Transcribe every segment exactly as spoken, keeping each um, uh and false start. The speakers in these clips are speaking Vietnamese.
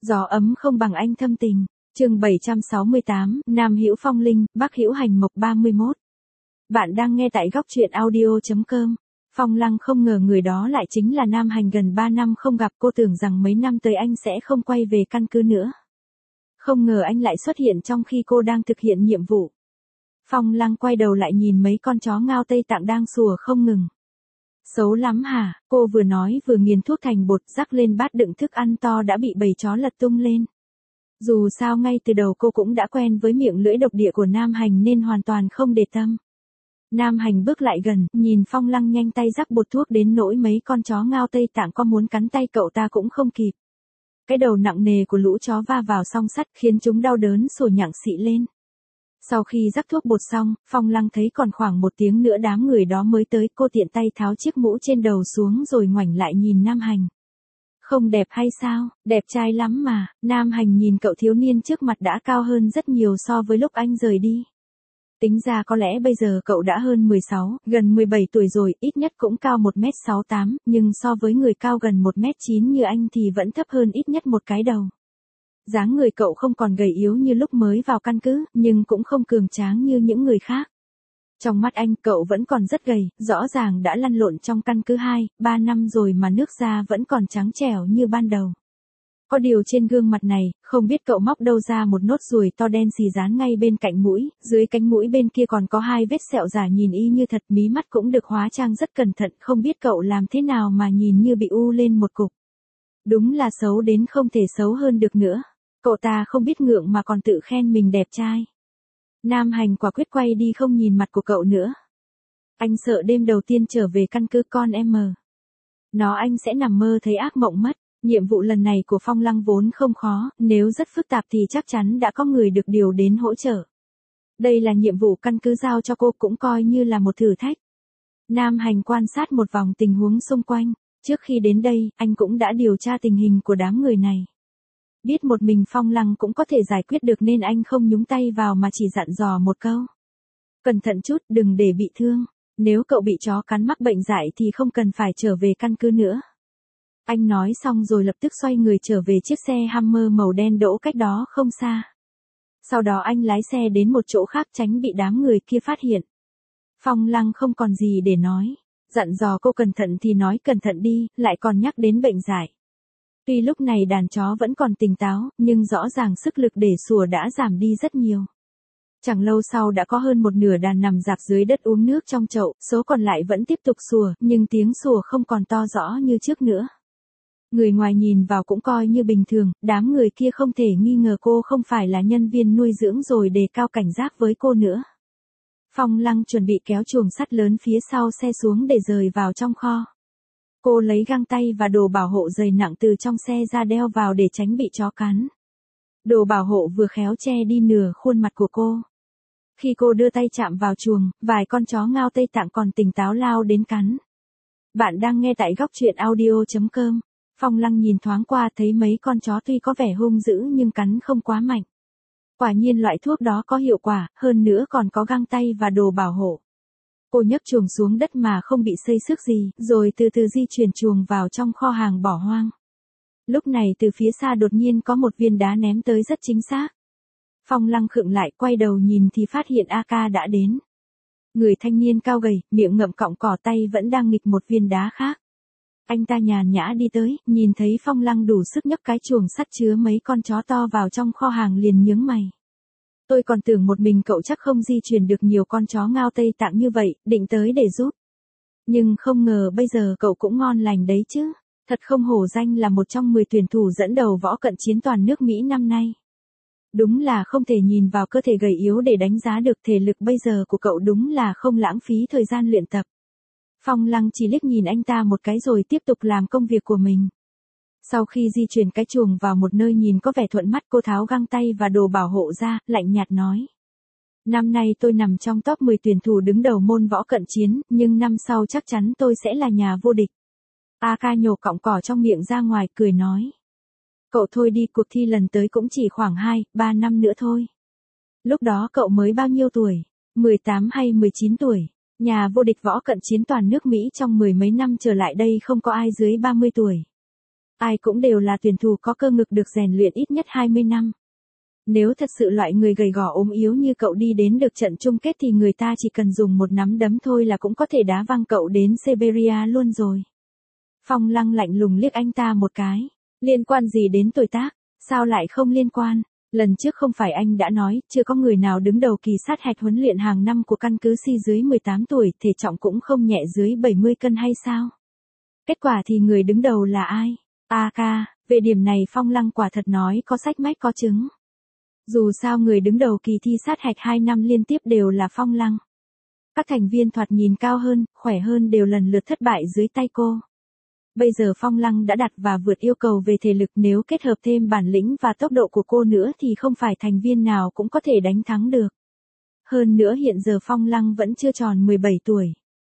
Gió ấm không bằng anh thâm tình. Chương bảy trăm sáu mươi tám, Nam hữu phong linh, Bắc hữu hành mộc ba mươi mốt. Bạn đang nghe tại góc truyện audio chấm com. Phong Lăng không ngờ người đó lại chính là Nam Hành, gần ba năm không gặp, cô tưởng rằng mấy năm tới anh sẽ không quay về căn cứ nữa. Không ngờ anh lại xuất hiện trong khi cô đang thực hiện nhiệm vụ. Phong Lăng quay đầu lại nhìn mấy con chó ngao Tây Tạng đang sủa không ngừng. Xấu lắm hả? Cô vừa nói vừa nghiền thuốc thành bột rắc lên bát đựng thức ăn to đã bị bầy chó lật tung lên. Dù sao ngay từ đầu cô cũng đã quen với miệng lưỡi độc địa của Nam Hành nên hoàn toàn không để tâm. Nam Hành bước lại gần, nhìn Phong Lăng nhanh tay rắc bột thuốc đến nỗi mấy con chó ngao Tây Tạng có muốn cắn tay cậu ta cũng không kịp. Cái đầu nặng nề của lũ chó va vào song sắt khiến chúng đau đớn sủa nhặng xị lên. Sau khi rắc thuốc bột xong, Phong Lăng thấy còn khoảng một tiếng nữa đám người đó mới tới, cô tiện tay tháo chiếc mũ trên đầu xuống rồi ngoảnh lại nhìn Nam Hành. Không đẹp hay sao? Đẹp trai lắm mà. Nam Hành nhìn cậu thiếu niên trước mặt đã cao hơn rất nhiều so với lúc anh rời đi. Tính ra có lẽ bây giờ cậu đã hơn mười sáu, gần mười bảy tuổi rồi, ít nhất cũng cao một mét sáu tám, nhưng so với người cao gần một mét chín như anh thì vẫn thấp hơn ít nhất một cái đầu. Dáng người cậu không còn gầy yếu như lúc mới vào căn cứ, nhưng cũng không cường tráng như những người khác. Trong mắt anh, cậu vẫn còn rất gầy, rõ ràng đã lăn lộn trong căn cứ hai, ba năm rồi mà nước da vẫn còn trắng trẻo như ban đầu. Có điều trên gương mặt này, không biết cậu móc đâu ra một nốt ruồi to đen xì dán ngay bên cạnh mũi, dưới cánh mũi bên kia còn có hai vết sẹo giả nhìn y như thật, mí mắt cũng được hóa trang rất cẩn thận, không biết cậu làm thế nào mà nhìn như bị u lên một cục. Đúng là xấu đến không thể xấu hơn được nữa. Cậu ta không biết ngượng mà còn tự khen mình đẹp trai. Nam Hành quả quyết quay đi không nhìn mặt của cậu nữa. Anh sợ đêm đầu tiên trở về căn cứ con em mờ. Nó anh sẽ nằm mơ thấy ác mộng mất. Nhiệm vụ lần này của Phong Lăng vốn không khó, nếu rất phức tạp thì chắc chắn đã có người được điều đến hỗ trợ. Đây là nhiệm vụ căn cứ giao cho cô, cũng coi như là một thử thách. Nam Hành quan sát một vòng tình huống xung quanh. Trước khi đến đây, anh cũng đã điều tra tình hình của đám người này. Biết một mình Phong Lăng cũng có thể giải quyết được nên anh không nhúng tay vào mà chỉ dặn dò một câu. Cẩn thận chút, đừng để bị thương. Nếu cậu bị chó cắn mắc bệnh dại thì không cần phải trở về căn cứ nữa. Anh nói xong rồi lập tức xoay người trở về chiếc xe Hummer màu đen đỗ cách đó không xa. Sau đó anh lái xe đến một chỗ khác tránh bị đám người kia phát hiện. Phong Lăng không còn gì để nói. Dặn dò cô cẩn thận thì nói cẩn thận đi, lại còn nhắc đến bệnh dại. Tuy lúc này đàn chó vẫn còn tỉnh táo, nhưng rõ ràng sức lực để sủa đã giảm đi rất nhiều. Chẳng lâu sau đã có hơn một nửa đàn nằm rạp dưới đất uống nước trong chậu, số còn lại vẫn tiếp tục sủa, nhưng tiếng sủa không còn to rõ như trước nữa. Người ngoài nhìn vào cũng coi như bình thường, đám người kia không thể nghi ngờ cô không phải là nhân viên nuôi dưỡng rồi đề cao cảnh giác với cô nữa. Phong Lăng chuẩn bị kéo chuồng sắt lớn phía sau xe xuống để rời vào trong kho. Cô lấy găng tay và đồ bảo hộ dày nặng từ trong xe ra đeo vào để tránh bị chó cắn. Đồ bảo hộ vừa khéo che đi nửa khuôn mặt của cô. Khi cô đưa tay chạm vào chuồng, vài con chó ngao Tây Tạng còn tỉnh táo lao đến cắn. Bạn đang nghe tại góc truyện audio chấm com. Phong Lăng nhìn thoáng qua thấy mấy con chó tuy có vẻ hung dữ nhưng cắn không quá mạnh. Quả nhiên loại thuốc đó có hiệu quả, hơn nữa còn có găng tay và đồ bảo hộ. Cô nhấc chuồng xuống đất mà không bị xây xước gì, rồi từ từ di chuyển chuồng vào trong kho hàng bỏ hoang. Lúc này từ phía xa đột nhiên có một viên đá ném tới rất chính xác. Phong Lăng khựng lại, quay đầu nhìn thì phát hiện a ca đã đến. Người thanh niên cao gầy, miệng ngậm cọng cỏ, tay vẫn đang nghịch một viên đá khác. Anh ta nhàn nhã đi tới, nhìn thấy Phong Lăng đủ sức nhấc cái chuồng sắt chứa mấy con chó to vào trong kho hàng liền nhướng mày. Tôi còn tưởng một mình cậu chắc không di chuyển được nhiều con chó ngao Tây Tạng như vậy, định tới để giúp. Nhưng không ngờ bây giờ cậu cũng ngon lành đấy chứ. Thật không hổ danh là một trong mười tuyển thủ dẫn đầu võ cận chiến toàn nước Mỹ năm nay. Đúng là không thể nhìn vào cơ thể gầy yếu để đánh giá được thể lực bây giờ của cậu, đúng là không lãng phí thời gian luyện tập. Phong Lăng chỉ liếc nhìn anh ta một cái rồi tiếp tục làm công việc của mình. Sau khi di chuyển cái chuồng vào một nơi nhìn có vẻ thuận mắt, cô tháo găng tay và đồ bảo hộ ra, lạnh nhạt nói. Năm nay tôi nằm trong top mười tuyển thủ đứng đầu môn võ cận chiến, nhưng năm sau chắc chắn tôi sẽ là nhà vô địch. a ca nhổ cọng cỏ trong miệng ra ngoài, cười nói. Cậu thôi đi, cuộc thi lần tới cũng chỉ khoảng hai, ba năm nữa thôi. Lúc đó cậu mới bao nhiêu tuổi? mười tám hay mười chín tuổi? Nhà vô địch võ cận chiến toàn nước Mỹ trong mười mấy năm trở lại đây không có ai dưới ba mươi tuổi. Ai cũng đều là tuyển thủ có cơ ngực được rèn luyện ít nhất hai mươi năm. Nếu thật sự loại người gầy gò ốm yếu như cậu đi đến được trận chung kết thì người ta chỉ cần dùng một nắm đấm thôi là cũng có thể đá văng cậu đến Siberia luôn rồi. Phong Lăng lạnh lùng liếc anh ta một cái. Liên quan gì đến tuổi tác? Sao lại không liên quan? Lần trước không phải anh đã nói, chưa có người nào đứng đầu kỳ sát hạch huấn luyện hàng năm của căn cứ Si dưới mười tám tuổi, thể trọng cũng không nhẹ dưới bảy mươi cân hay sao? Kết quả thì người đứng đầu là ai? a ca, về điểm này Phong Lăng quả thật nói có sách mách có chứng. Dù sao người đứng đầu kỳ thi sát hạch hai năm liên tiếp đều là Phong Lăng. Các thành viên thoạt nhìn cao hơn, khỏe hơn đều lần lượt thất bại dưới tay cô. Bây giờ Phong Lăng đã đặt và vượt yêu cầu về thể lực, nếu kết hợp thêm bản lĩnh và tốc độ của cô nữa thì không phải thành viên nào cũng có thể đánh thắng được. Hơn nữa hiện giờ Phong Lăng vẫn chưa tròn mười bảy tuổi.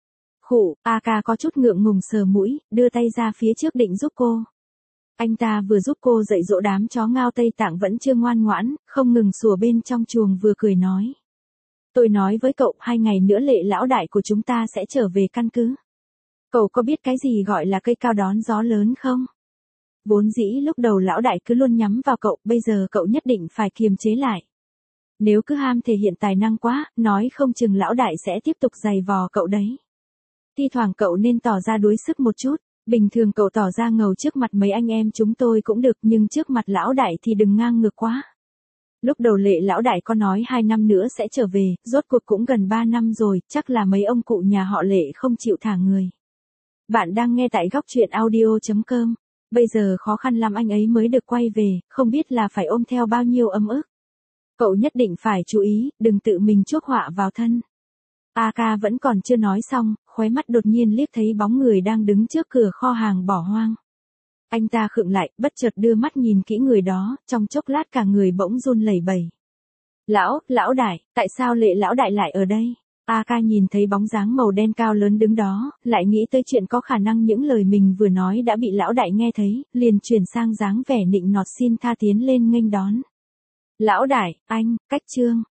Khụ, a ca có chút ngượng ngùng sờ mũi, đưa tay ra phía trước định giúp cô. Anh ta vừa giúp cô dạy dỗ đám chó ngao Tây Tạng vẫn chưa ngoan ngoãn, không ngừng sủa bên trong chuồng vừa cười nói. Tôi nói với cậu, hai ngày nữa Lệ lão đại của chúng ta sẽ trở về căn cứ. Cậu có biết cái gì gọi là cây cao đón gió lớn không? Vốn dĩ lúc đầu lão đại cứ luôn nhắm vào cậu, bây giờ cậu nhất định phải kiềm chế lại. Nếu cứ ham thể hiện tài năng quá, nói không chừng lão đại sẽ tiếp tục giày vò cậu đấy. Thi thoảng cậu nên tỏ ra đuối sức một chút, bình thường cậu tỏ ra ngầu trước mặt mấy anh em chúng tôi cũng được, nhưng trước mặt lão đại thì đừng ngang ngược quá. Lúc đầu Lệ lão đại có nói hai năm nữa sẽ trở về, rốt cuộc cũng gần ba năm rồi, chắc là mấy ông cụ nhà họ Lệ không chịu thả người. Bạn đang nghe tại góc truyện audio chấm com. Bây giờ khó khăn lắm anh ấy mới được quay về, không biết là phải ôm theo bao nhiêu ấm ức. Cậu nhất định phải chú ý, đừng tự mình chuốc họa vào thân. a ca vẫn còn chưa nói xong, khóe mắt đột nhiên liếc thấy bóng người đang đứng trước cửa kho hàng bỏ hoang. Anh ta khựng lại, bất chợt đưa mắt nhìn kỹ người đó, trong chốc lát cả người bỗng run lẩy bẩy. Lão, lão đại, tại sao Lệ lão đại lại ở đây? a ca nhìn thấy bóng dáng màu đen cao lớn đứng đó, lại nghĩ tới chuyện có khả năng những lời mình vừa nói đã bị lão đại nghe thấy, liền chuyển sang dáng vẻ nịnh nọt xin tha tiến lên nghênh đón. Lão đại, anh, cách trương.